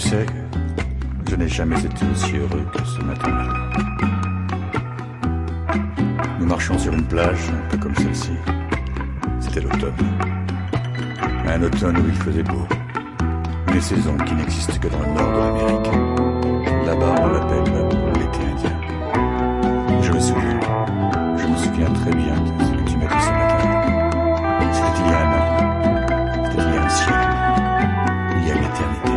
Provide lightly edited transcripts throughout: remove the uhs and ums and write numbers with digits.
sais, je n'ai jamais été aussi heureux que ce matin-là. Nous marchions sur une plage, un peu comme celle-ci. C'était l'automne. Un automne où il faisait beau. Une saison qui n'existe que dans le nord de l'Amérique. Là-bas, on l'appelle l'été indien. Je me souviens très bien de ce que tu m'as dit ce matin. C'était il y a un an. C'était il y a un siècle. Il y a une éternité.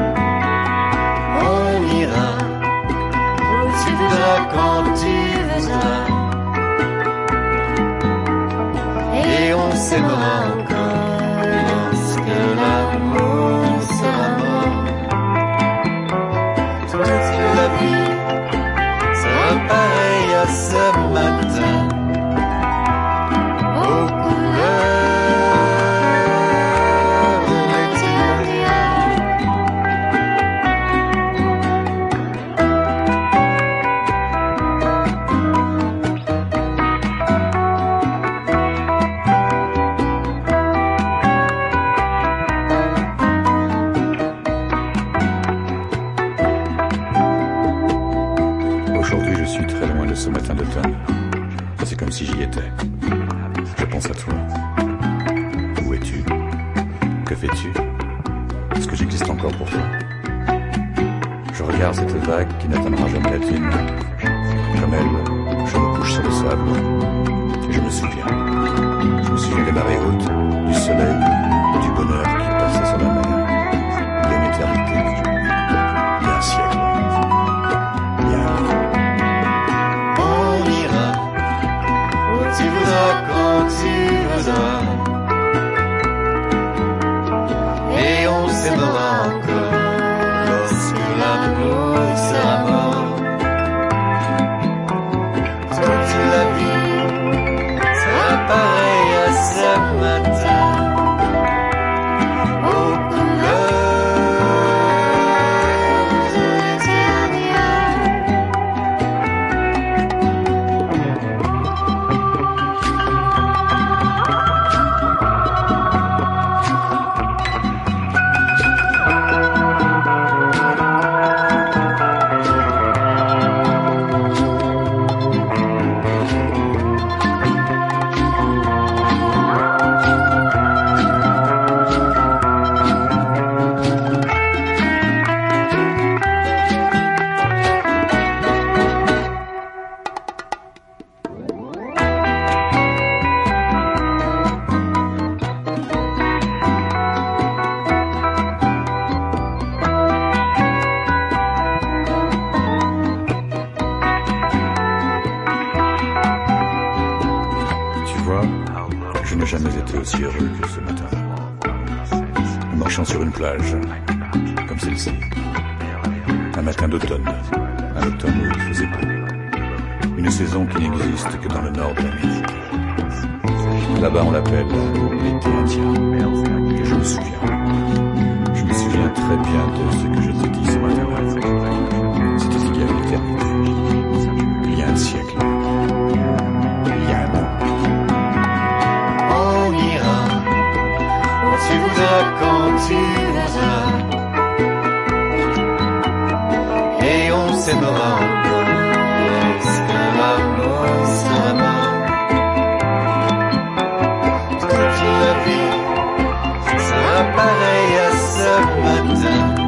On ira où tu voudras, quand tu voudras, et on s'aimera encore lorsque l'amour sera mort. Toute la vie sera pareille à ce matin, aux couleurs de l'été indien. Aujourd'hui, je suis très loin de ce matin d'automne. C'est comme si j'y étais. Je pense à toi. Où es-tu? Que fais-tu? Est-ce que j'existe encore pour toi? Je regarde cette vague qui n'atteindra jamais la tienne. Comme elle, je me couche sur le sable. Et je me souviens des marées hautes, du soleil, du bonheur qui passait sur la mer. Il y a une éternité. Il y a un siècle. Il y a un an. On ira où tu voudras, quand tu voudras, et on s'aimera encore lorsque l'amour sera mort. Toute la vie sera pareille à ce matin, aux couleurs de l'été indien. Tu vois, je n'ai jamais été aussi heureux que ce matin. Nous marchions sur une plage, comme celle-ci. Un matin d'automne. Un automne où il faisait beau. Une saison qui n'existe que dans le nord de l'Amérique. Là-bas, on l'appelle l'été indien. Et je me souviens très bien de ce que je t'ai dit ce matin-là. C'était il y a une éternité. Il y a un siècle. Il y a un an. On ira où tu voudras, quand tu voudras, et on s'aimera encore lorsque l'amour sera mort. Toute la vie sera pareille à ce matin,